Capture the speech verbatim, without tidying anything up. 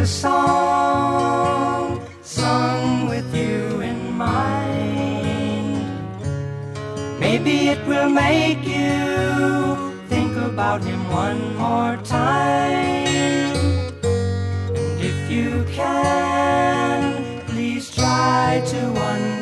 a song sung with you in mind. Maybe it will make you think about him one more time. And if you can, please try to understand